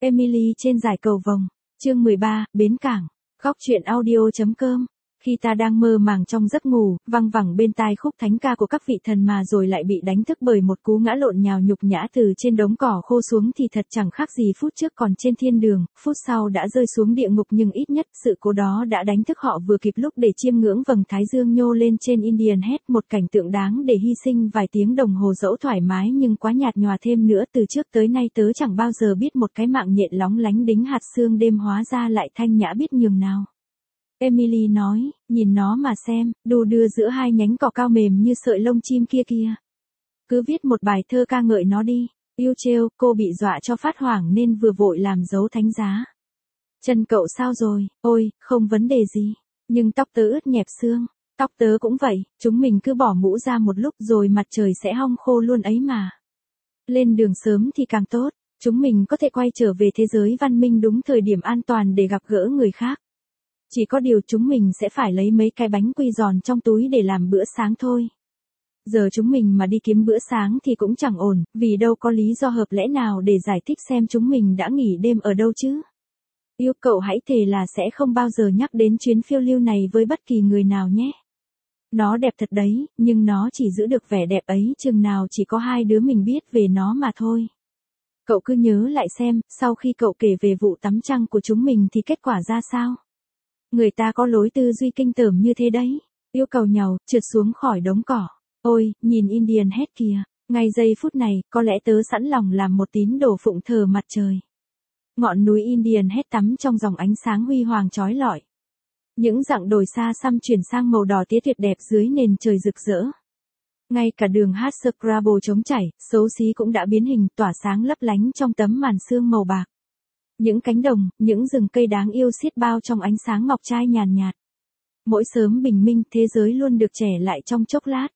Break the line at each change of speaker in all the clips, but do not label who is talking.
Emily trên dải cầu vồng. Chương 13, Bến Cảng. Góc truyện audio.com. Khi ta đang mơ màng trong giấc ngủ, văng vẳng bên tai khúc thánh ca của các vị thần mà rồi lại bị đánh thức bởi một cú ngã lộn nhào nhục nhã từ trên đống cỏ khô xuống thì thật chẳng khác gì phút trước còn trên thiên đường, phút sau đã rơi xuống địa ngục, nhưng ít nhất sự cố đó đã đánh thức họ vừa kịp lúc để chiêm ngưỡng vầng thái dương nhô lên trên Indian Head, một cảnh tượng đáng để hy sinh vài tiếng đồng hồ dẫu thoải mái nhưng quá nhạt nhòa thêm nữa. Từ trước tới nay tớ chẳng bao giờ biết một cái mạng nhện lóng lánh đính hạt xương đêm hóa ra lại thanh nhã biết nhường nào. Emily nói, nhìn nó mà xem, đu đưa giữa hai nhánh cỏ cao mềm như sợi lông chim kia kìa. Cứ viết một bài thơ ca ngợi nó đi. Yêu trêu, cô bị dọa cho phát hoảng nên vừa vội làm dấu thánh giá. Chân cậu sao rồi? Ôi, không vấn đề gì. Nhưng tóc tớ ướt nhẹp xương. Tóc tớ cũng vậy, chúng mình cứ bỏ mũ ra một lúc rồi mặt trời sẽ hong khô luôn ấy mà. Lên đường sớm thì càng tốt, chúng mình có thể quay trở về thế giới văn minh đúng thời điểm an toàn để gặp gỡ người khác. Chỉ có điều chúng mình sẽ phải lấy mấy cái bánh quy giòn trong túi để làm bữa sáng thôi. Giờ chúng mình mà đi kiếm bữa sáng thì cũng chẳng ổn, vì đâu có lý do hợp lẽ nào để giải thích xem chúng mình đã nghỉ đêm ở đâu chứ. Yêu cậu hãy thề là sẽ không bao giờ nhắc đến chuyến phiêu lưu này với bất kỳ người nào nhé. Nó đẹp thật đấy, nhưng nó chỉ giữ được vẻ đẹp ấy chừng nào chỉ có hai đứa mình biết về nó mà thôi. Cậu cứ nhớ lại xem, sau khi cậu kể về vụ tắm trăng của chúng mình thì kết quả ra sao? Người ta có lối tư duy kinh tởm như thế đấy. Yêu cầu nhàu, trượt xuống khỏi đống cỏ. Ôi, nhìn Indian Head kìa. Ngay giây phút này, có lẽ tớ sẵn lòng làm một tín đồ phụng thờ mặt trời. Ngọn núi Indian Head tắm trong dòng ánh sáng huy hoàng chói lọi. Những dặng đồi xa xăm chuyển sang màu đỏ tía tuyệt đẹp dưới nền trời rực rỡ. Ngay cả đường Hardscrabble trống chảy, xấu xí cũng đã biến hình tỏa sáng lấp lánh trong tấm màn sương màu bạc. Những cánh đồng, những rừng cây đáng yêu xiết bao trong ánh sáng ngọc trai nhàn nhạt. Mỗi sớm bình minh, thế giới luôn được trẻ lại trong chốc lát.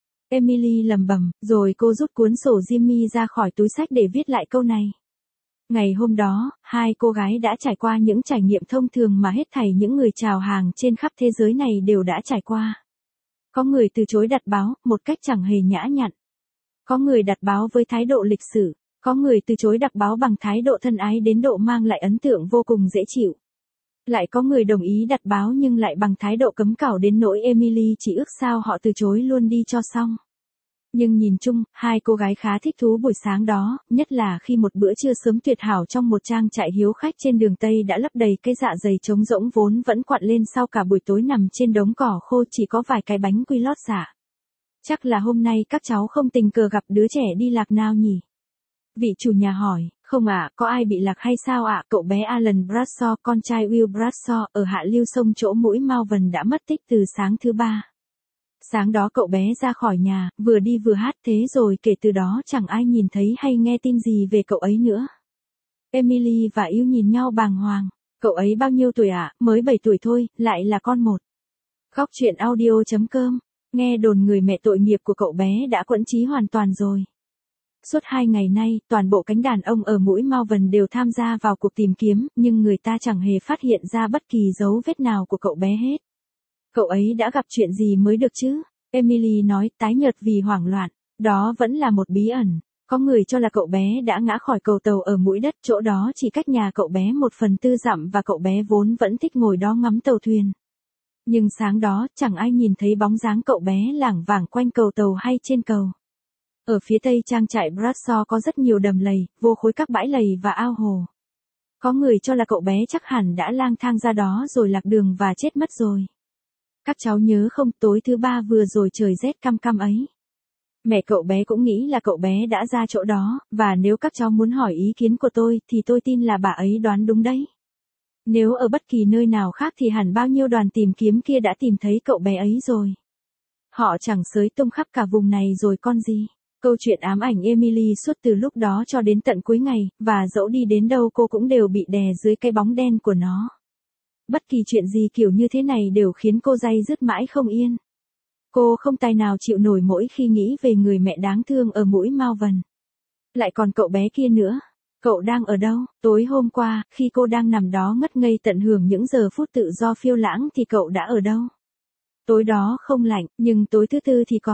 Emily lẩm bẩm, rồi cô rút cuốn sổ Jimmy ra khỏi túi xách để viết lại câu này. Ngày hôm đó, hai cô gái đã trải qua những trải nghiệm thông thường mà hết thảy những người chào hàng trên khắp thế giới này đều đã trải qua. Có người từ chối đặt báo, một cách chẳng hề nhã nhặn. Có người đặt báo với thái độ lịch sự. Có người từ chối đặt báo bằng thái độ thân ái đến độ mang lại ấn tượng vô cùng dễ chịu. Lại có người đồng ý đặt báo nhưng lại bằng thái độ cấm cảo đến nỗi Emily chỉ ước sao họ từ chối luôn đi cho xong. Nhưng nhìn chung, hai cô gái khá thích thú buổi sáng đó, nhất là khi một bữa trưa sớm tuyệt hảo trong một trang trại hiếu khách trên đường Tây đã lấp đầy cái dạ dày trống rỗng vốn vẫn quặn lên sau cả buổi tối nằm trên đống cỏ khô chỉ có vài cái bánh quy lót dạ. Chắc là hôm nay các cháu không tình cờ gặp đứa trẻ đi lạc nào nhỉ? Vị chủ nhà hỏi, không ạ, có ai bị lạc hay sao ạ? Cậu bé Alan Bradshaw, con trai Will Bradshaw, ở hạ lưu sông chỗ mũi Malvern đã mất tích từ sáng thứ Ba. Sáng đó cậu bé ra khỏi nhà, vừa đi vừa hát, thế rồi kể từ đó chẳng ai nhìn thấy hay nghe tin gì về cậu ấy nữa. Emily và Will nhìn nhau bàng hoàng. Cậu ấy bao nhiêu tuổi ạ? Mới 7 tuổi thôi, lại là con một. Góc truyện audio.com. Nghe đồn người mẹ tội nghiệp của cậu bé đã quẫn trí hoàn toàn rồi. Suốt 2 ngày nay, toàn bộ cánh đàn ông ở mũi Malvern đều tham gia vào cuộc tìm kiếm, nhưng người ta chẳng hề phát hiện ra bất kỳ dấu vết nào của cậu bé hết. Cậu ấy đã gặp chuyện gì mới được chứ? Emily nói, tái nhợt vì hoảng loạn. Đó vẫn là một bí ẩn. Có người cho là cậu bé đã ngã khỏi cầu tàu ở mũi đất, chỗ đó chỉ cách nhà cậu bé 1/4 dặm và cậu bé vốn vẫn thích ngồi đó ngắm tàu thuyền. Nhưng sáng đó, chẳng ai nhìn thấy bóng dáng cậu bé lảng vảng quanh cầu tàu hay trên cầu. Ở phía tây trang trại Bradshaw có rất nhiều đầm lầy, vô khối các bãi lầy và ao hồ. Có người cho là cậu bé chắc hẳn đã lang thang ra đó rồi lạc đường và chết mất rồi. Các cháu nhớ không, tối thứ Ba vừa rồi trời rét căm căm ấy. Mẹ cậu bé cũng nghĩ là cậu bé đã ra chỗ đó, và nếu các cháu muốn hỏi ý kiến của tôi thì tôi tin là bà ấy đoán đúng đấy. Nếu ở bất kỳ nơi nào khác thì hẳn bao nhiêu đoàn tìm kiếm kia đã tìm thấy cậu bé ấy rồi. Họ chẳng xới tung khắp cả vùng này rồi con gì. Câu chuyện ám ảnh Emily suốt từ lúc đó cho đến tận cuối ngày, và dẫu đi đến đâu cô cũng đều bị đè dưới cái bóng đen của nó. Bất kỳ chuyện gì kiểu như thế này đều khiến cô day dứt mãi không yên. Cô không tài nào chịu nổi mỗi khi nghĩ về người mẹ đáng thương ở mũi Malvern. Lại còn cậu bé kia nữa. Cậu đang ở đâu? Tối hôm qua, khi cô đang nằm đó ngất ngây tận hưởng những giờ phút tự do phiêu lãng thì cậu đã ở đâu? Tối đó không lạnh, nhưng tối thứ Tư thì có.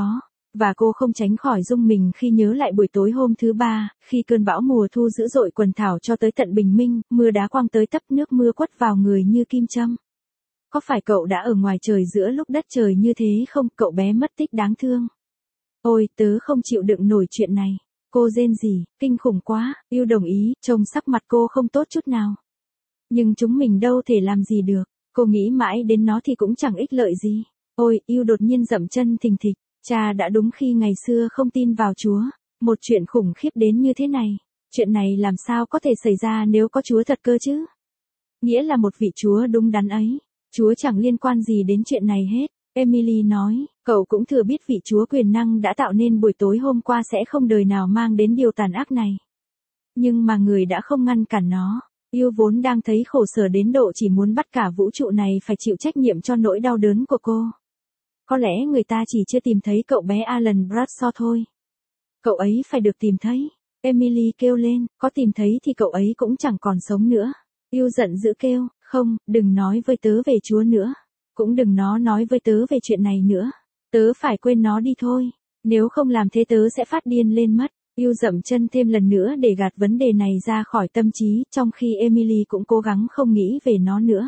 Và cô không tránh khỏi rung mình khi nhớ lại buổi tối hôm thứ ba, khi cơn bão mùa thu dữ dội quần thảo cho tới tận bình minh, mưa đá quăng tới tấp nước mưa quất vào người như kim châm. Có phải cậu đã ở ngoài trời giữa lúc đất trời như thế không, cậu bé mất tích đáng thương. Ôi, tớ không chịu đựng nổi chuyện này. Cô rên rỉ, kinh khủng quá, Yêu đồng ý, trông sắc mặt cô không tốt chút nào. Nhưng chúng mình đâu thể làm gì được, cô nghĩ mãi đến nó thì cũng chẳng ích lợi gì. Ôi, Yêu đột nhiên dậm chân thình thịch, cha đã đúng khi ngày xưa không tin vào Chúa. Một chuyện khủng khiếp đến như thế này, chuyện này làm sao có thể xảy ra nếu có Chúa thật cơ chứ? Nghĩa là một vị Chúa đúng đắn ấy, Chúa chẳng liên quan gì đến chuyện này hết. Emily nói, cậu cũng thừa biết vị Chúa quyền năng đã tạo nên buổi tối hôm qua sẽ không đời nào mang đến điều tàn ác này. Nhưng mà người đã không ngăn cản nó. Yêu vốn đang thấy khổ sở đến độ chỉ muốn bắt cả vũ trụ này phải chịu trách nhiệm cho nỗi đau đớn của cô. Có lẽ người ta chỉ chưa tìm thấy cậu bé Alan Bradshaw thôi. Cậu ấy phải được tìm thấy. Emily kêu lên, có tìm thấy thì cậu ấy cũng chẳng còn sống nữa. Yêu giận dữ kêu, không, đừng nói với tớ về Chúa nữa. Cũng đừng nói với tớ về chuyện này nữa. Tớ phải quên nó đi thôi. Nếu không làm thế tớ sẽ phát điên lên mất. Yêu dậm chân thêm lần nữa để gạt vấn đề này ra khỏi tâm trí, trong khi Emily cũng cố gắng không nghĩ về nó nữa.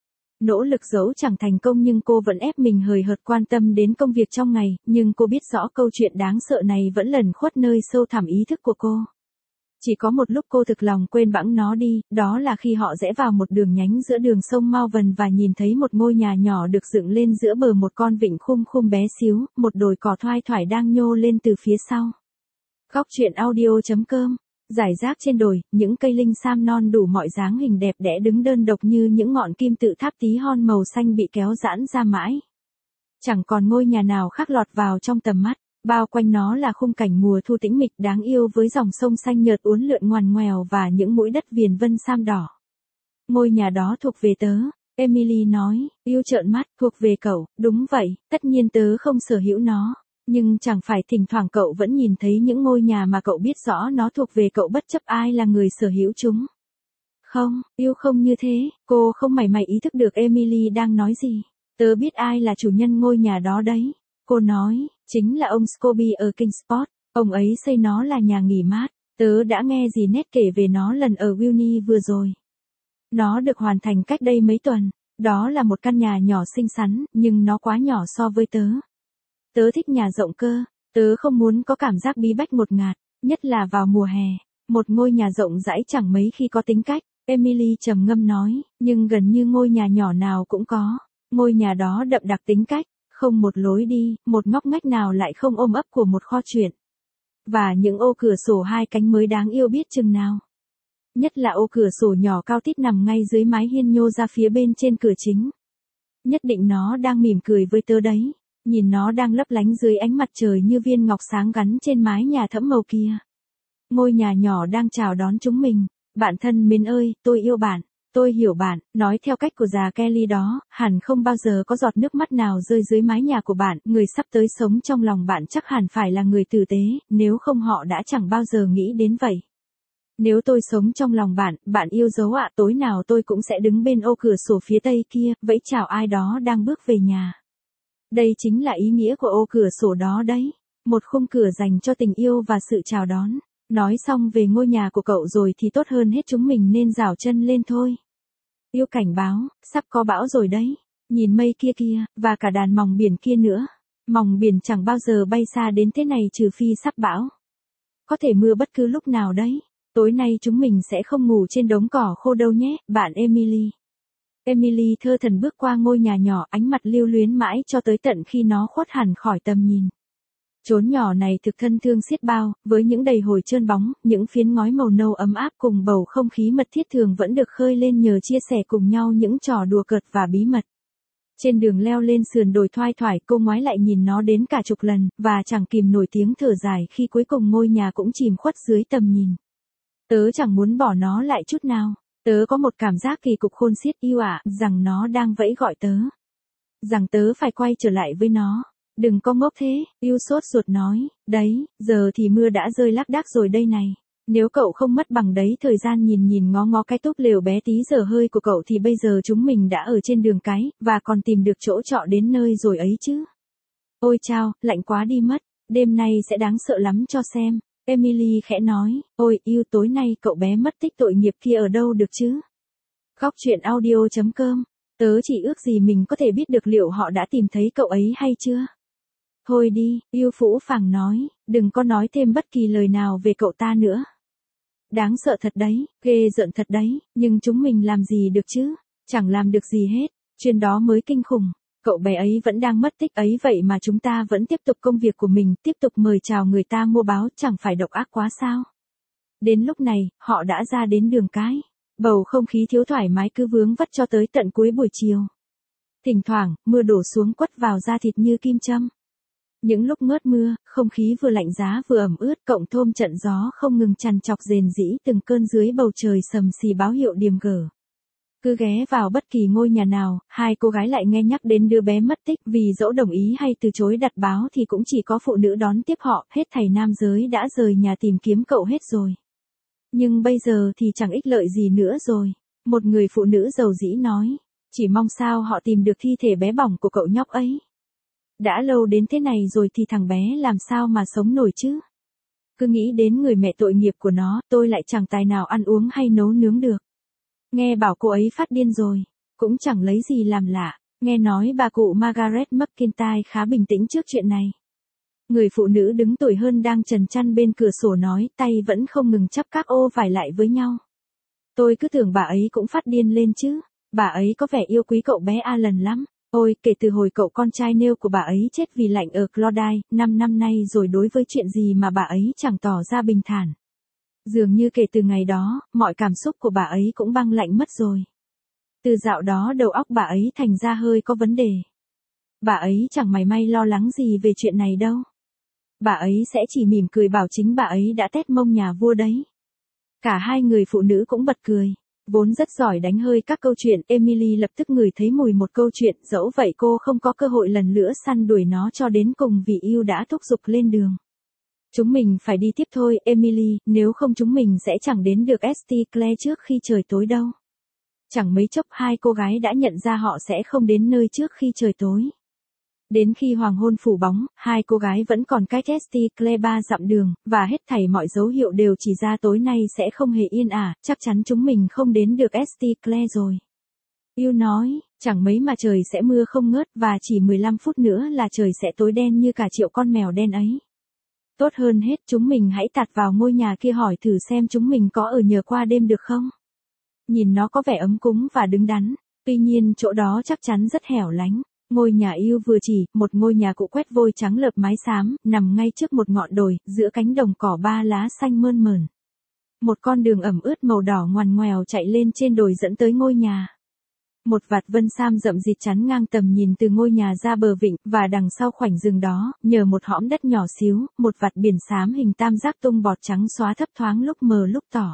Nỗ lực giấu chẳng thành công nhưng cô vẫn ép mình hời hợt quan tâm đến công việc trong ngày, nhưng cô biết rõ câu chuyện đáng sợ này vẫn lẩn khuất nơi sâu thẳm ý thức của cô. Chỉ có một lúc cô thực lòng quên bẵng nó đi, đó là khi họ rẽ vào một đường nhánh giữa đường sông Malvern và nhìn thấy một ngôi nhà nhỏ được dựng lên giữa bờ một con vịnh khum bé xíu, một đồi cỏ thoai thoải đang nhô lên từ phía sau. Góc truyện audio.com. Rải rác trên đồi, những cây linh sam non đủ mọi dáng hình đẹp đẽ đứng đơn độc như những ngọn kim tự tháp tí hon màu xanh bị kéo giãn ra mãi. Chẳng còn ngôi nhà nào khác lọt vào trong tầm mắt, bao quanh nó là khung cảnh mùa thu tĩnh mịch đáng yêu với dòng sông xanh nhợt uốn lượn ngoằn ngoèo và những mũi đất viền vân sam đỏ. Ngôi nhà đó thuộc về tớ, Emily nói. Yêu trợn mắt, thuộc về cậu, đúng vậy, tất nhiên tớ không sở hữu nó. Nhưng chẳng phải thỉnh thoảng cậu vẫn nhìn thấy những ngôi nhà mà cậu biết rõ nó thuộc về cậu bất chấp ai là người sở hữu chúng. Không, Yêu không như thế, cô không mảy may ý thức được Emily đang nói gì. Tớ biết ai là chủ nhân ngôi nhà đó đấy. Cô nói, chính là ông Scobie ở Kingsport, ông ấy xây nó là nhà nghỉ mát. Tớ đã nghe dì Ned kể về nó lần ở Wilnie vừa rồi. Nó được hoàn thành cách đây mấy tuần. Đó là một căn nhà nhỏ xinh xắn, nhưng nó quá nhỏ so với tớ. Tớ thích nhà rộng cơ, tớ không muốn có cảm giác bí bách ngột ngạt, nhất là vào mùa hè. Một ngôi nhà rộng rãi chẳng mấy khi có tính cách, Emily trầm ngâm nói, nhưng gần như ngôi nhà nhỏ nào cũng có. Ngôi nhà đó đậm đặc tính cách, không một lối đi, một ngóc ngách nào lại không ôm ấp của một kho chuyện. Và những ô cửa sổ hai cánh mới đáng yêu biết chừng nào. Nhất là ô cửa sổ nhỏ cao tít nằm ngay dưới mái hiên nhô ra phía bên trên cửa chính. Nhất định nó đang mỉm cười với tớ đấy. Nhìn nó đang lấp lánh dưới ánh mặt trời như viên ngọc sáng gắn trên mái nhà thẫm màu kia. Ngôi nhà nhỏ đang chào đón chúng mình. Bạn thân mến ơi, tôi yêu bạn. Tôi hiểu bạn, nói theo cách của già Kelly đó, hẳn không bao giờ có giọt nước mắt nào rơi dưới mái nhà của bạn. Người sắp tới sống trong lòng bạn chắc hẳn phải là người tử tế, nếu không họ đã chẳng bao giờ nghĩ đến vậy. Nếu tôi sống trong lòng bạn, bạn yêu dấu ạ, tối nào tôi cũng sẽ đứng bên ô cửa sổ phía tây kia, vẫy chào ai đó đang bước về nhà. Đây chính là ý nghĩa của ô cửa sổ đó đấy. Một khung cửa dành cho tình yêu và sự chào đón. Nói xong về ngôi nhà của cậu rồi thì tốt hơn hết chúng mình nên rảo chân lên thôi. Yêu cảnh báo, sắp có bão rồi đấy. Nhìn mây kia kia, và cả đàn mòng biển kia nữa. Mòng biển chẳng bao giờ bay xa đến thế này trừ phi sắp bão. Có thể mưa bất cứ lúc nào đấy. Tối nay chúng mình sẽ không ngủ trên đống cỏ khô đâu nhé, bạn Emily. Emily thơ thẩn bước qua ngôi nhà nhỏ, ánh mặt lưu luyến mãi cho tới tận khi nó khuất hẳn khỏi tầm nhìn. Chốn nhỏ này thực thân thương xiết bao, với những đầy hồi trơn bóng, những phiến ngói màu nâu ấm áp cùng bầu không khí mật thiết thường vẫn được khơi lên nhờ chia sẻ cùng nhau những trò đùa cợt và bí mật. Trên đường leo lên sườn đồi thoai thoải, cô ngoái lại nhìn nó đến cả chục lần, và chẳng kìm nổi tiếng thở dài khi cuối cùng ngôi nhà cũng chìm khuất dưới tầm nhìn. Tớ chẳng muốn bỏ nó lại chút nào. Tớ có một cảm giác kỳ cục khôn xiết Yêu ạ, rằng nó đang vẫy gọi tớ. Rằng tớ phải quay trở lại với nó. Đừng có ngốc thế, Yêu sốt ruột nói, đấy, giờ thì mưa đã rơi lác đác rồi đây này. Nếu cậu không mất bằng đấy thời gian nhìn ngó ngó cái túp lều bé tí dở hơi của cậu thì bây giờ chúng mình đã ở trên đường cái, và còn tìm được chỗ trọ đến nơi rồi ấy chứ. Ôi chao, lạnh quá đi mất. Đêm nay sẽ đáng sợ lắm cho xem. Emily khẽ nói, ôi, yêu tối nay cậu bé mất tích tội nghiệp kia ở đâu được chứ? Góc truyện audio.com, tớ chỉ ước gì mình có thể biết được liệu họ đã tìm thấy cậu ấy hay chưa? Thôi đi, yêu phũ phàng nói, đừng có nói thêm bất kỳ lời nào về cậu ta nữa. Đáng sợ thật đấy, ghê rợn thật đấy, nhưng chúng mình làm gì được chứ? Chẳng làm được gì hết, chuyện đó mới kinh khủng. Cậu bé ấy vẫn đang mất tích ấy vậy mà chúng ta vẫn tiếp tục công việc của mình, tiếp tục mời chào người ta mua báo, chẳng phải độc ác quá sao? Đến lúc này, họ đã ra đến đường cái. Bầu không khí thiếu thoải mái cứ vướng vắt cho tới tận cuối buổi chiều. Thỉnh thoảng, mưa đổ xuống quất vào da thịt như kim châm. Những lúc ngớt mưa, không khí vừa lạnh giá vừa ẩm ướt cộng thôm trận gió không ngừng trằn trọc rền rĩ từng cơn dưới bầu trời sầm xì báo hiệu điềm gở. Cứ ghé vào bất kỳ ngôi nhà nào, hai cô gái lại nghe nhắc đến đứa bé mất tích, vì dẫu đồng ý hay từ chối đặt báo thì cũng chỉ có phụ nữ đón tiếp họ, hết thảy nam giới đã rời nhà tìm kiếm cậu hết rồi. Nhưng bây giờ thì chẳng ích lợi gì nữa rồi, một người phụ nữ rầu rĩ nói, chỉ mong sao họ tìm được thi thể bé bỏng của cậu nhóc ấy. Đã lâu đến thế này rồi thì thằng bé làm sao mà sống nổi chứ? Cứ nghĩ đến người mẹ tội nghiệp của nó, tôi lại chẳng tài nào ăn uống hay nấu nướng được. Nghe bảo cô ấy phát điên rồi, cũng chẳng lấy gì làm lạ, nghe nói bà cụ Margaret McIntyre khá bình tĩnh trước chuyện này. Người phụ nữ đứng tuổi hơn đang trần trăn bên cửa sổ nói, tay vẫn không ngừng chắp các ô vải lại với nhau. Tôi cứ tưởng bà ấy cũng phát điên lên chứ, bà ấy có vẻ yêu quý cậu bé Alan lắm. Ôi, kể từ hồi cậu con trai nêu của bà ấy chết vì lạnh ở Clodagh, 5 năm nay rồi đối với chuyện gì mà bà ấy chẳng tỏ ra bình thản. Dường như kể từ ngày đó, mọi cảm xúc của bà ấy cũng băng lạnh mất rồi. Từ dạo đó đầu óc bà ấy thành ra hơi có vấn đề. Bà ấy chẳng mảy may lo lắng gì về chuyện này đâu. Bà ấy sẽ chỉ mỉm cười bảo chính bà ấy đã tét mông nhà vua đấy. Cả hai người phụ nữ cũng bật cười. Vốn rất giỏi đánh hơi các câu chuyện, Emily lập tức ngửi thấy mùi một câu chuyện, dẫu vậy cô không có cơ hội lần nữa săn đuổi nó cho đến cùng vì yêu đã thúc giục lên đường. Chúng mình phải đi tiếp thôi, Emily, nếu không chúng mình sẽ chẳng đến được St. Clair trước khi trời tối đâu. Chẳng mấy chốc hai cô gái đã nhận ra họ sẽ không đến nơi trước khi trời tối. Đến khi hoàng hôn phủ bóng, hai cô gái vẫn còn cách St. Clair 3 dặm đường, và hết thảy mọi dấu hiệu đều chỉ ra tối nay sẽ không hề yên ả, chắc chắn chúng mình không đến được St. Clair rồi. Yêu nói, chẳng mấy mà trời sẽ mưa không ngớt và chỉ 15 phút nữa là trời sẽ tối đen như cả triệu con mèo đen ấy. Tốt hơn hết chúng mình hãy tạt vào ngôi nhà kia hỏi thử xem chúng mình có ở nhờ qua đêm được không. Nhìn nó có vẻ ấm cúng và đứng đắn, tuy nhiên chỗ đó chắc chắn rất hẻo lánh. Ngôi nhà yêu vừa chỉ, một ngôi nhà cũ quét vôi trắng lợp mái xám, nằm ngay trước một ngọn đồi, giữa cánh đồng cỏ ba lá xanh mơn mởn. Một con đường ẩm ướt màu đỏ ngoằn ngoèo chạy lên trên đồi dẫn tới ngôi nhà. Một vạt vân sam rậm rịt chắn ngang tầm nhìn từ ngôi nhà ra bờ vịnh, và đằng sau khoảnh rừng đó, nhờ một hõm đất nhỏ xíu, một vạt biển xám hình tam giác tung bọt trắng xóa thấp thoáng lúc mờ lúc tỏ.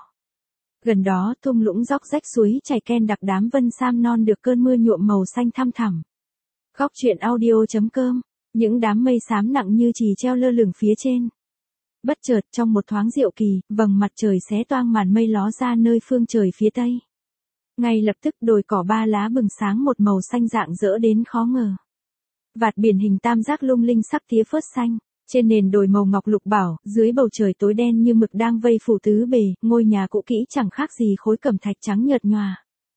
Gần đó thung lũng róc rách suối chảy ken đặc đám vân sam non được cơn mưa nhuộm màu xanh thăm thẳm. Góc truyện audio.com, những đám mây xám nặng như chì treo lơ lửng phía trên. Bất chợt trong một thoáng diệu kỳ, vầng mặt trời xé toang màn mây ló ra nơi phương trời phía tây. Ngay lập tức đồi cỏ ba lá bừng sáng một màu xanh rạng rỡ đến khó ngờ. Vạt biển hình tam giác lung linh sắc tía phớt xanh, trên nền đồi màu ngọc lục bảo, dưới bầu trời tối đen như mực đang vây phủ tứ bề, ngôi nhà cũ kỹ chẳng khác gì khối cẩm thạch trắng nhợt nhòa.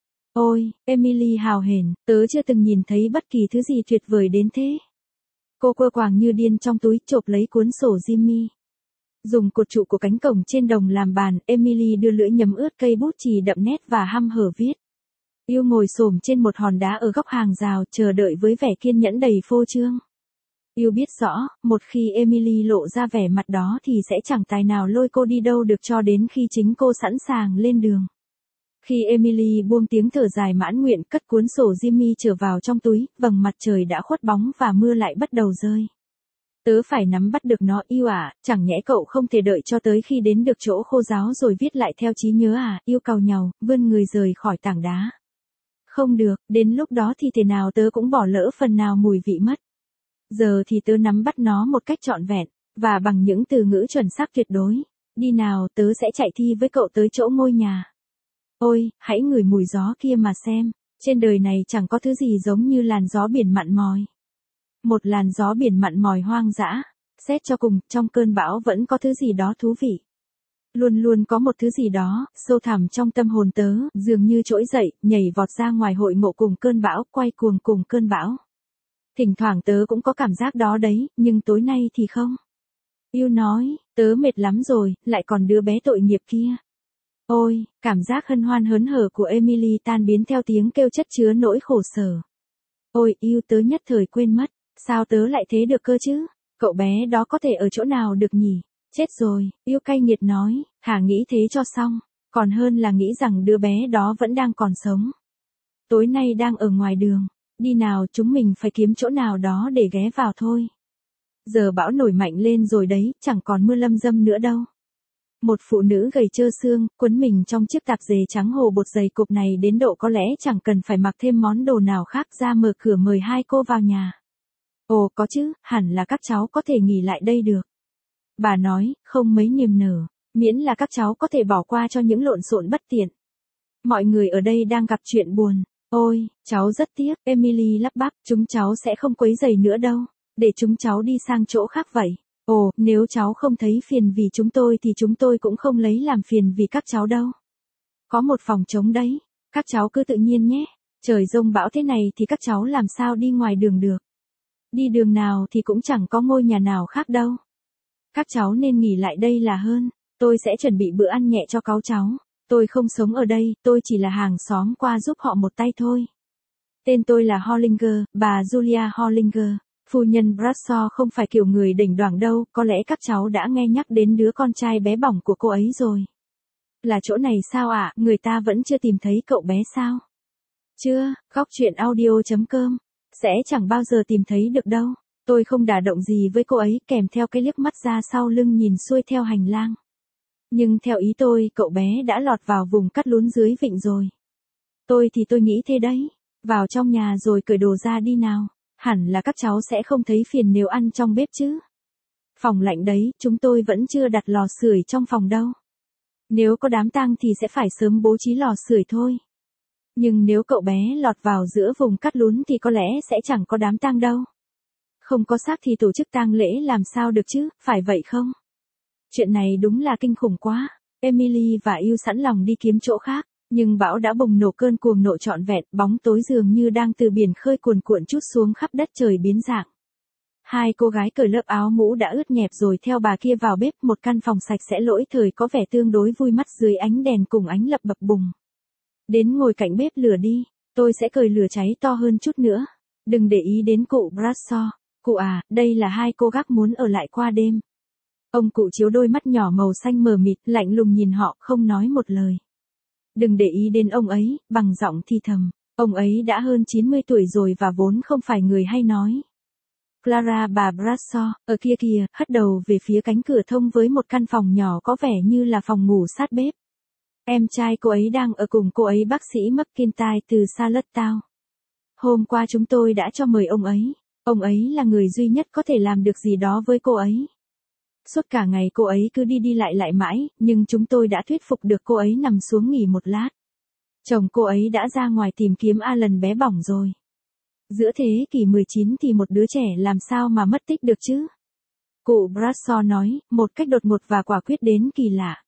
Ôi, Emily hào hển, tớ chưa từng nhìn thấy bất kỳ thứ gì tuyệt vời đến thế. Cô quơ quàng như điên trong túi chộp lấy cuốn sổ Jimmy. Dùng cột trụ của cánh cổng trên đồng làm bàn, Emily đưa lưỡi nhấm ướt cây bút chì đậm nét và hăm hở viết. Yêu ngồi xổm trên một hòn đá ở góc hàng rào chờ đợi với vẻ kiên nhẫn đầy phô trương. Yêu biết rõ, một khi Emily lộ ra vẻ mặt đó thì sẽ chẳng tài nào lôi cô đi đâu được cho đến khi chính cô sẵn sàng lên đường. Khi Emily buông tiếng thở dài mãn nguyện cất cuốn sổ Jimmy trở vào trong túi, vầng mặt trời đã khuất bóng và mưa lại bắt đầu rơi. Tớ phải nắm bắt được nó yêu à, chẳng nhẽ cậu không thể đợi cho tới khi đến được chỗ khô ráo rồi viết lại theo trí nhớ à, yêu càu nhàu, vươn người rời khỏi tảng đá. Không được, đến lúc đó thì thế nào tớ cũng bỏ lỡ phần nào mùi vị mất. Giờ thì tớ nắm bắt nó một cách trọn vẹn, và bằng những từ ngữ chuẩn xác tuyệt đối. Đi nào, tớ sẽ chạy thi với cậu tới chỗ ngôi nhà. Ôi, hãy ngửi mùi gió kia mà xem, trên đời này chẳng có thứ gì giống như làn gió biển mặn mòi. Một làn gió biển mặn mòi hoang dã, Xét cho cùng, trong cơn bão vẫn có thứ gì đó thú vị. Luôn luôn có một thứ gì đó, sâu thẳm trong tâm hồn tớ, dường như trỗi dậy, nhảy vọt ra ngoài hội ngộ cùng cơn bão, quay cuồng cùng cơn bão. Thỉnh thoảng tớ cũng có cảm giác đó đấy, nhưng tối nay thì không. Yêu nói, tớ mệt lắm rồi, lại còn đứa bé tội nghiệp kia. Ôi, cảm giác hân hoan hớn hở của Emily tan biến theo tiếng kêu chất chứa nỗi khổ sở. Ôi, yêu tớ nhất thời quên mất, sao tớ lại thế được cơ chứ? Cậu bé đó có thể ở chỗ nào được nhỉ? Chết rồi, yêu cay nghiệt nói, hả nghĩ thế cho xong, còn hơn là nghĩ rằng đứa bé đó vẫn đang còn sống. Tối nay đang ở ngoài đường, đi nào chúng mình phải kiếm chỗ nào đó để ghé vào thôi. Giờ bão nổi mạnh lên rồi đấy, chẳng còn mưa lâm dâm nữa đâu. Một phụ nữ gầy trơ xương, quấn mình trong chiếc tạp dề trắng hồ bột dày cục này đến độ có lẽ chẳng cần phải mặc thêm món đồ nào khác ra mở cửa mời hai cô vào nhà. Ồ có chứ, hẳn là các cháu có thể nghỉ lại đây được. Bà nói, không mấy niềm nở, miễn là các cháu có thể bỏ qua cho những lộn xộn bất tiện. Mọi người ở đây đang gặp chuyện buồn. Ôi, cháu rất tiếc, Emily lắp bắp, chúng cháu sẽ không quấy rầy nữa đâu, để chúng cháu đi sang chỗ khác vậy. Ồ, nếu cháu không thấy phiền vì chúng tôi thì chúng tôi cũng không lấy làm phiền vì các cháu đâu. Có một phòng trống đấy, các cháu cứ tự nhiên nhé, trời giông bão thế này thì các cháu làm sao đi ngoài đường được. Đi đường nào thì cũng chẳng có ngôi nhà nào khác đâu. Các cháu nên nghỉ lại đây là hơn, tôi sẽ chuẩn bị bữa ăn nhẹ cho cáu cháu. Tôi không sống ở đây, tôi chỉ là hàng xóm qua giúp họ một tay thôi. Tên tôi là Hollinger, bà Julia Hollinger. Phu nhân Bradshaw không phải kiểu người đỉnh đoảng đâu, có lẽ các cháu đã nghe nhắc đến đứa con trai bé bỏng của cô ấy rồi. Là chỗ này sao ạ, người ta vẫn chưa tìm thấy cậu bé sao? Chưa, góc chuyện audio.com. Sẽ chẳng bao giờ tìm thấy được đâu. Tôi không đả động gì với cô ấy, kèm theo cái liếc mắt ra sau lưng nhìn xuôi theo hành lang. Nhưng theo ý tôi, cậu bé đã lọt vào vùng cắt lún dưới vịnh rồi. Tôi thì tôi nghĩ thế đấy. Vào trong nhà rồi cởi đồ ra đi nào. Hẳn là các cháu sẽ không thấy phiền nếu ăn trong bếp chứ. Phòng lạnh đấy, chúng tôi vẫn chưa đặt lò sưởi trong phòng đâu. Nếu có đám tang thì sẽ phải sớm bố trí lò sưởi thôi. Nhưng nếu cậu bé lọt vào giữa vùng cắt lún thì có lẽ sẽ chẳng có đám tang đâu. Không có xác thì tổ chức tang lễ làm sao được chứ, phải vậy không? Chuyện này đúng là kinh khủng quá. Emily và yêu sẵn lòng đi kiếm chỗ khác, nhưng bão đã bùng nổ cơn cuồng nộ trọn vẹn, bóng tối dường như đang từ biển khơi cuồn cuộn trút xuống khắp đất trời biến dạng. Hai cô gái cởi lớp áo mũ đã ướt nhẹp rồi theo bà kia vào bếp, một căn phòng sạch sẽ lỗi thời có vẻ tương đối vui mắt dưới ánh đèn cùng ánh lập bập bùng. Đến ngồi cạnh bếp lửa đi, tôi sẽ cởi lửa cháy to hơn chút nữa. Đừng để ý đến cụ Bradshaw. Cụ à, đây là hai cô gác muốn ở lại qua đêm. Ông cụ chiếu đôi mắt nhỏ màu xanh mờ mịt, lạnh lùng nhìn họ, không nói một lời. Đừng để ý đến ông ấy, bằng giọng thì thầm. Ông ấy đã hơn 90 tuổi rồi và vốn không phải người hay nói. Clara bà Bradshaw, ở kia kìa, hất đầu về phía cánh cửa thông với một căn phòng nhỏ có vẻ như là phòng ngủ sát bếp. Em trai cô ấy đang ở cùng cô ấy bác sĩ McIntyre từ Charlottetown. Hôm qua chúng tôi đã cho mời ông ấy. Ông ấy là người duy nhất có thể làm được gì đó với cô ấy. Suốt cả ngày cô ấy cứ đi đi lại mãi, nhưng chúng tôi đã thuyết phục được cô ấy nằm xuống nghỉ một lát. Chồng cô ấy đã ra ngoài tìm kiếm Alan bé bỏng rồi. Giữa thế kỷ 19 thì một đứa trẻ làm sao mà mất tích được chứ? Cụ Bradshaw nói, một cách đột ngột và quả quyết đến kỳ lạ.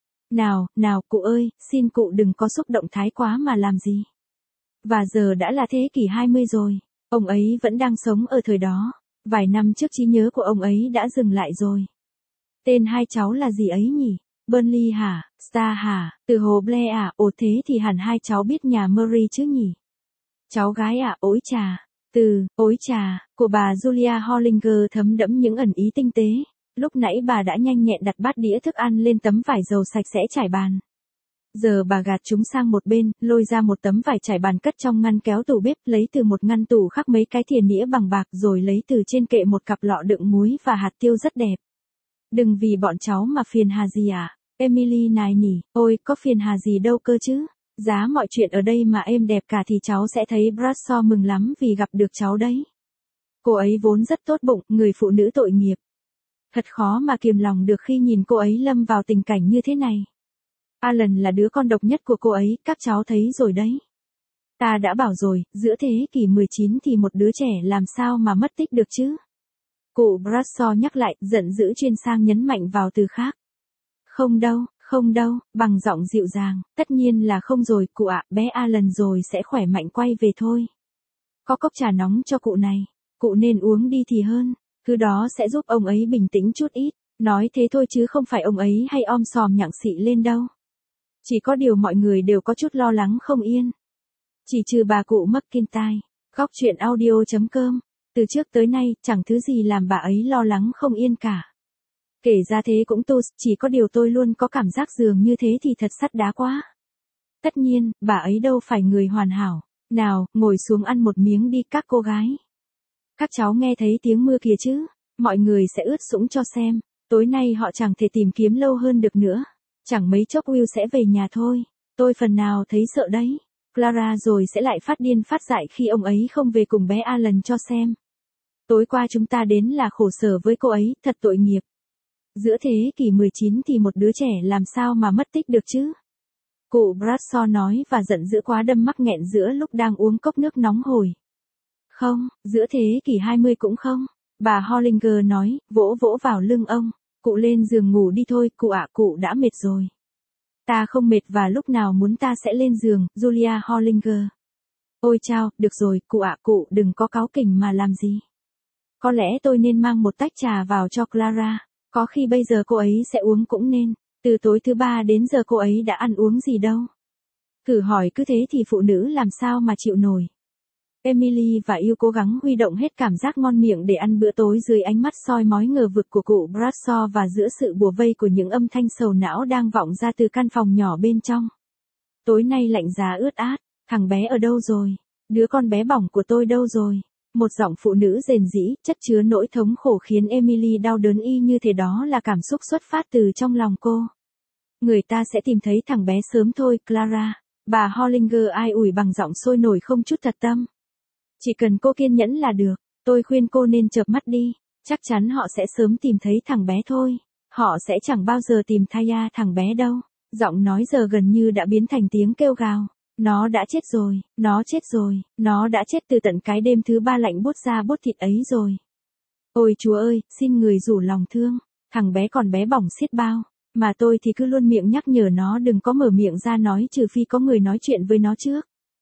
Nào, cụ ơi, xin cụ đừng có xúc động thái quá mà làm gì. Và giờ đã là thế kỷ 20 rồi, ông ấy vẫn đang sống ở thời đó. Vài năm trước trí nhớ của ông ấy đã dừng lại rồi. Tên hai cháu là gì ấy nhỉ? Burnley hả? Star hả? Từ hồ Blair à? Ồ thế thì hẳn hai cháu biết nhà Murray chứ nhỉ? Cháu gái à? Ối trà. Ối trà, của bà Julia Hollinger thấm đẫm những ẩn ý tinh tế. Lúc nãy bà đã nhanh nhẹn đặt bát đĩa thức ăn lên tấm vải dầu sạch sẽ trải bàn. Giờ bà gạt chúng sang một bên, lôi ra một tấm vải trải bàn cất trong ngăn kéo tủ bếp, lấy từ một ngăn tủ khác mấy cái thìa nĩa bằng bạc rồi lấy từ trên kệ một cặp lọ đựng muối và hạt tiêu rất đẹp. Đừng vì bọn cháu mà phiền hà gì à? Emily nài nỉ, ôi có phiền hà gì đâu cơ chứ? Giá mọi chuyện ở đây mà êm đẹp cả thì cháu sẽ thấy Bradshaw mừng lắm vì gặp được cháu đấy. Cô ấy vốn rất tốt bụng, người phụ nữ tội nghiệp. Thật khó mà kiềm lòng được khi nhìn cô ấy lâm vào tình cảnh như thế này. Alan là đứa con độc nhất của cô ấy, các cháu thấy rồi đấy. Ta đã bảo rồi, giữa thế kỷ 19 thì một đứa trẻ làm sao mà mất tích được chứ? Cụ Bradshaw nhắc lại, giận dữ chuyên sang nhấn mạnh vào từ khác. Không đâu, bằng giọng dịu dàng, tất nhiên là không rồi, cụ ạ, bé Alan rồi sẽ khỏe mạnh quay về thôi. Có cốc trà nóng cho cụ này, cụ nên uống đi thì hơn, thứ đó sẽ giúp ông ấy bình tĩnh chút ít, nói thế thôi chứ không phải ông ấy hay om sòm nhặng xị lên đâu. Chỉ có điều mọi người đều có chút lo lắng không yên. Chỉ trừ bà cụ McIntyre, góc chuyện audio.com, từ trước tới nay, chẳng thứ gì làm bà ấy lo lắng không yên cả. Kể ra thế cũng tu, chỉ có điều tôi luôn có cảm giác dường như thế thì thật sắt đá quá. Tất nhiên, bà ấy đâu phải người hoàn hảo. Nào, ngồi xuống ăn một miếng đi các cô gái. Các cháu nghe thấy tiếng mưa kìa chứ, mọi người sẽ ướt sũng cho xem. Tối nay họ chẳng thể tìm kiếm lâu hơn được nữa. Chẳng mấy chốc Will sẽ về nhà thôi. Tôi phần nào thấy sợ đấy. Clara rồi sẽ lại phát điên phát dại khi ông ấy không về cùng bé Alan cho xem. Tối qua chúng ta đến là khổ sở với cô ấy, thật tội nghiệp. Giữa thế kỷ 19 thì một đứa trẻ làm sao mà mất tích được chứ? Cụ Bradshaw nói và giận dữ quá đâm mắc nghẹn giữa lúc đang uống cốc nước nóng hổi. Không, giữa thế kỷ 20 cũng không. Bà Hollinger nói, vỗ vỗ vào lưng ông. Cụ lên giường ngủ đi thôi, cụ ạ, cụ đã mệt rồi. Ta không mệt và lúc nào muốn ta sẽ lên giường, Julia Hollinger. Ôi chao, được rồi, cụ ạ, cụ đừng có cáu kỉnh mà làm gì. Có lẽ tôi nên mang một tách trà vào cho Clara. Có khi bây giờ cô ấy sẽ uống cũng nên. Từ tối thứ ba đến giờ cô ấy đã ăn uống gì đâu. Thử hỏi cứ thế thì phụ nữ làm sao mà chịu nổi. Emily và Yêu cố gắng huy động hết cảm giác ngon miệng để ăn bữa tối dưới ánh mắt soi mói ngờ vực của cụ Bradshaw và giữa sự bủa vây của những âm thanh sầu não đang vọng ra từ căn phòng nhỏ bên trong. Tối nay lạnh giá ướt át, thằng bé ở đâu rồi? Đứa con bé bỏng của tôi đâu rồi? Một giọng phụ nữ rền rĩ, chất chứa nỗi thống khổ khiến Emily đau đớn y như thế đó là cảm xúc xuất phát từ trong lòng cô. Người ta sẽ tìm thấy thằng bé sớm thôi, Clara. Bà Hollinger ai ủi bằng giọng sôi nổi không chút thật tâm. Chỉ cần cô kiên nhẫn là được, tôi khuyên cô nên chợp mắt đi, chắc chắn họ sẽ sớm tìm thấy thằng bé thôi. Họ sẽ chẳng bao giờ tìm thay thằng bé đâu. Giọng nói giờ gần như đã biến thành tiếng kêu gào. Nó đã chết rồi, nó đã chết từ tận cái đêm thứ ba lạnh buốt da buốt thịt ấy rồi. Ôi Chúa ơi, xin người rủ lòng thương, thằng bé còn bé bỏng xiết bao, mà tôi thì cứ luôn miệng nhắc nhở nó đừng có mở miệng ra nói trừ phi có người nói chuyện với nó trước.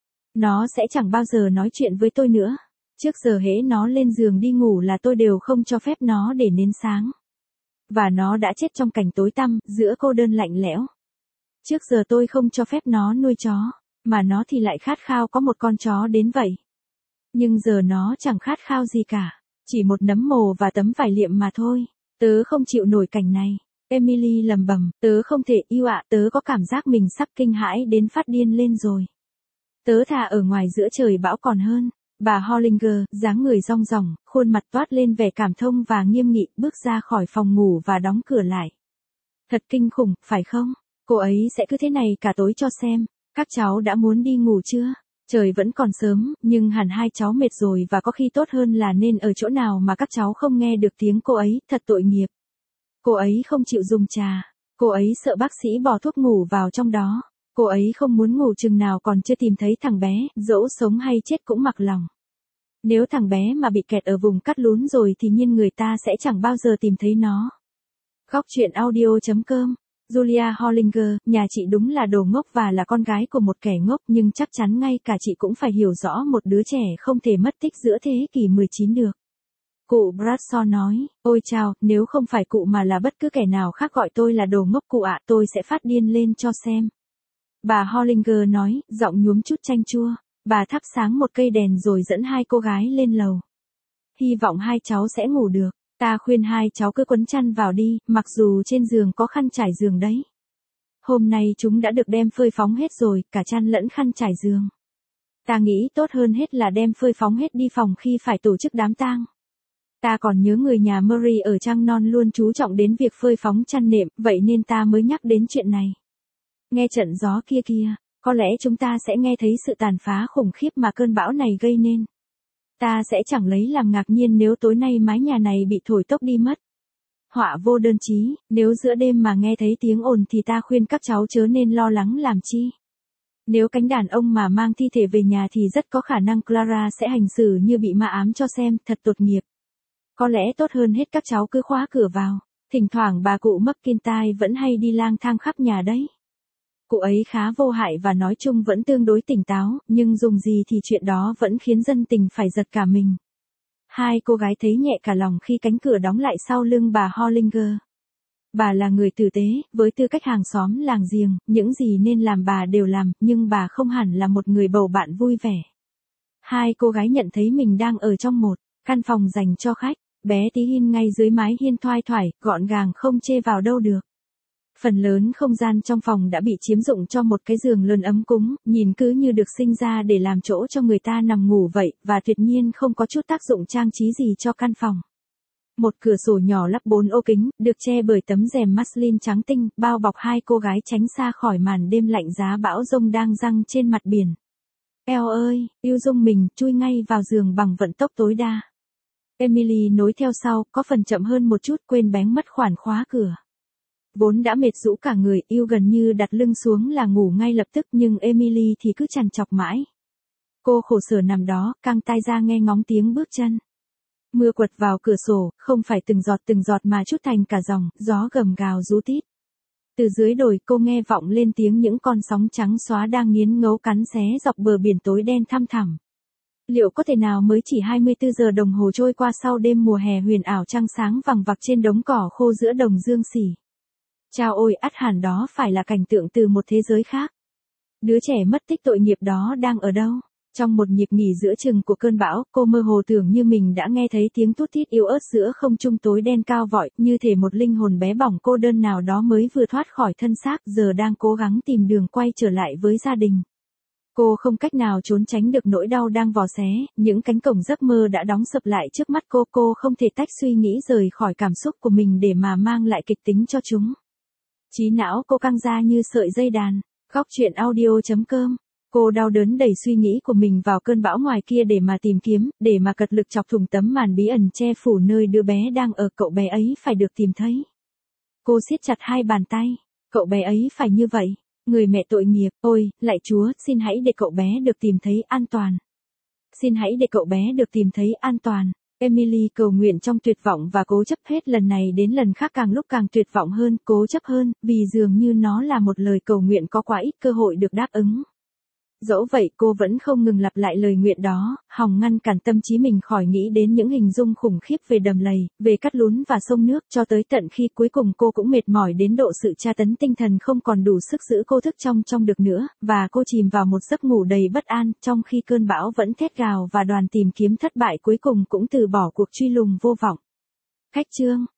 Nó sẽ chẳng bao giờ nói chuyện với tôi nữa. Trước giờ hễ nó lên giường đi ngủ là tôi đều không cho phép nó để nến sáng. Và nó đã chết trong cảnh tối tăm, giữa cô đơn lạnh lẽo. Trước giờ tôi không cho phép nó nuôi chó. Mà nó thì lại khát khao có một con chó đến vậy. Nhưng giờ nó chẳng khát khao gì cả. Chỉ một nấm mồ và tấm vải liệm mà thôi. Tớ không chịu nổi cảnh này. Emily lầm bầm, tớ không thể yêu ạ, tớ có cảm giác mình sắp kinh hãi đến phát điên lên rồi. Tớ thà ở ngoài giữa trời bão còn hơn. Bà Hollinger, dáng người rong ròng, khuôn mặt toát lên vẻ cảm thông và nghiêm nghị, bước ra khỏi phòng ngủ và đóng cửa lại. Thật kinh khủng, phải không? Cô ấy sẽ cứ thế này cả tối cho xem. Các cháu đã muốn đi ngủ chưa? Trời vẫn còn sớm, nhưng hẳn hai cháu mệt rồi và có khi tốt hơn là nên ở chỗ nào mà các cháu không nghe được tiếng cô ấy, thật tội nghiệp. Cô ấy không chịu dùng trà. Cô ấy sợ bác sĩ bỏ thuốc ngủ vào trong đó. Cô ấy không muốn ngủ chừng nào còn chưa tìm thấy thằng bé, dẫu sống hay chết cũng mặc lòng. Nếu thằng bé mà bị kẹt ở vùng cắt lún rồi thì nhiên người ta sẽ chẳng bao giờ tìm thấy nó. Góc chuyện audio.com. Julia Hollinger, nhà chị đúng là đồ ngốc và là con gái của một kẻ ngốc nhưng chắc chắn ngay cả chị cũng phải hiểu rõ một đứa trẻ không thể mất tích giữa thế kỷ 19 được. Cụ Bradshaw nói, ôi chao, nếu không phải cụ mà là bất cứ kẻ nào khác gọi tôi là đồ ngốc cụ ạ, tôi sẽ phát điên lên cho xem. Bà Hollinger nói, giọng nhuốm chút chanh chua. Bà thắp sáng một cây đèn rồi dẫn hai cô gái lên lầu. Hy vọng hai cháu sẽ ngủ được. Ta khuyên hai cháu cứ quấn chăn vào đi, mặc dù trên giường có khăn trải giường đấy. Hôm nay chúng đã được đem phơi phóng hết rồi, cả chăn lẫn khăn trải giường. Ta nghĩ tốt hơn hết là đem phơi phóng hết đi phòng khi phải tổ chức đám tang. Ta còn nhớ người nhà Murray ở Trăng Non luôn chú trọng đến việc phơi phóng chăn nệm, vậy nên ta mới nhắc đến chuyện này. Nghe trận gió kia kìa, có lẽ chúng ta sẽ nghe thấy sự tàn phá khủng khiếp mà cơn bão này gây nên. Ta sẽ chẳng lấy làm ngạc nhiên nếu tối nay mái nhà này bị thổi tốc đi mất. Họa vô đơn chí, nếu giữa đêm mà nghe thấy tiếng ồn thì ta khuyên các cháu chớ nên lo lắng làm chi. Nếu cánh đàn ông mà mang thi thể về nhà thì rất có khả năng Clara sẽ hành xử như bị ma ám cho xem, thật tội nghiệp. Có lẽ tốt hơn hết các cháu cứ khóa cửa vào. Thỉnh thoảng bà cụ McIntyre vẫn hay đi lang thang khắp nhà đấy. Cụ ấy khá vô hại và nói chung vẫn tương đối tỉnh táo, nhưng dùng gì thì chuyện đó vẫn khiến dân tình phải giật cả mình. Hai cô gái thấy nhẹ cả lòng khi cánh cửa đóng lại sau lưng bà Hollinger. Bà là người tử tế, với tư cách hàng xóm làng giềng, những gì nên làm bà đều làm, nhưng bà không hẳn là một người bầu bạn vui vẻ. Hai cô gái nhận thấy mình đang ở trong một căn phòng dành cho khách, bé tí hin ngay dưới mái hiên thoai thoải, gọn gàng không chê vào đâu được. Phần lớn không gian trong phòng đã bị chiếm dụng cho một cái giường lớn ấm cúng, nhìn cứ như được sinh ra để làm chỗ cho người ta nằm ngủ vậy, và tuyệt nhiên không có chút tác dụng trang trí gì cho căn phòng. Một cửa sổ nhỏ lắp 4 ô kính, được che bởi tấm rèm muslin trắng tinh, bao bọc hai cô gái tránh xa khỏi màn đêm lạnh giá bão giông đang giăng trên mặt biển. Eo ơi, yêu dung mình, chui ngay vào giường bằng vận tốc tối đa. Emily nối theo sau, có phần chậm hơn một chút, quên bén mất khoản khóa cửa. Vốn đã mệt rũ cả người, yêu gần như đặt lưng xuống là ngủ ngay lập tức, nhưng Emily thì cứ trằn trọc mãi. Cô khổ sở nằm đó, căng tai ra nghe ngóng tiếng bước chân. Mưa quật vào cửa sổ, không phải từng giọt mà trút thành cả dòng, gió gầm gào rú tít. Từ dưới đồi cô nghe vọng lên tiếng những con sóng trắng xóa đang nghiến ngấu cắn xé dọc bờ biển tối đen thăm thẳm. Liệu có thể nào mới chỉ 24 giờ đồng hồ trôi qua sau đêm mùa hè huyền ảo trăng sáng vằng vặc trên đống cỏ khô giữa đồng dương xỉ. Chao ôi, ắt hẳn đó phải là cảnh tượng từ một thế giới khác. Đứa trẻ mất tích tội nghiệp đó đang ở đâu? Trong một nhịp nghỉ giữa chừng của cơn bão, cô mơ hồ tưởng như mình đã nghe thấy tiếng tút tít yếu ớt giữa không trung tối đen cao vọi, như thể một linh hồn bé bỏng cô đơn nào đó mới vừa thoát khỏi thân xác, giờ đang cố gắng tìm đường quay trở lại với gia đình. Cô không cách nào trốn tránh được nỗi đau đang vò xé, những cánh cổng giấc mơ đã đóng sập lại trước mắt cô không thể tách suy nghĩ rời khỏi cảm xúc của mình để mà mang lại kịch tính cho chúng. Trí não cô căng ra như sợi dây đàn. Góc truyện audio.com. Cô đau đớn đẩy suy nghĩ của mình vào cơn bão ngoài kia để mà tìm kiếm, để mà cật lực chọc thủng tấm màn bí ẩn che phủ nơi đứa bé đang ở, cậu bé ấy phải được tìm thấy. Cô siết chặt hai bàn tay, cậu bé ấy phải như vậy. Người mẹ tội nghiệp, ôi, lạy Chúa, xin hãy để cậu bé được tìm thấy an toàn. Xin hãy để cậu bé được tìm thấy an toàn. Emily cầu nguyện trong tuyệt vọng và cố chấp hết lần này đến lần khác, càng lúc càng tuyệt vọng hơn, cố chấp hơn, vì dường như nó là một lời cầu nguyện có quá ít cơ hội được đáp ứng. Dẫu vậy cô vẫn không ngừng lặp lại lời nguyện đó, hòng ngăn cản tâm trí mình khỏi nghĩ đến những hình dung khủng khiếp về đầm lầy, về cát lún và sông nước, cho tới tận khi cuối cùng cô cũng mệt mỏi đến độ sự tra tấn tinh thần không còn đủ sức giữ cô thức trong được nữa, và cô chìm vào một giấc ngủ đầy bất an, trong khi cơn bão vẫn thét gào và đoàn tìm kiếm thất bại cuối cùng cũng từ bỏ cuộc truy lùng vô vọng. Khách chương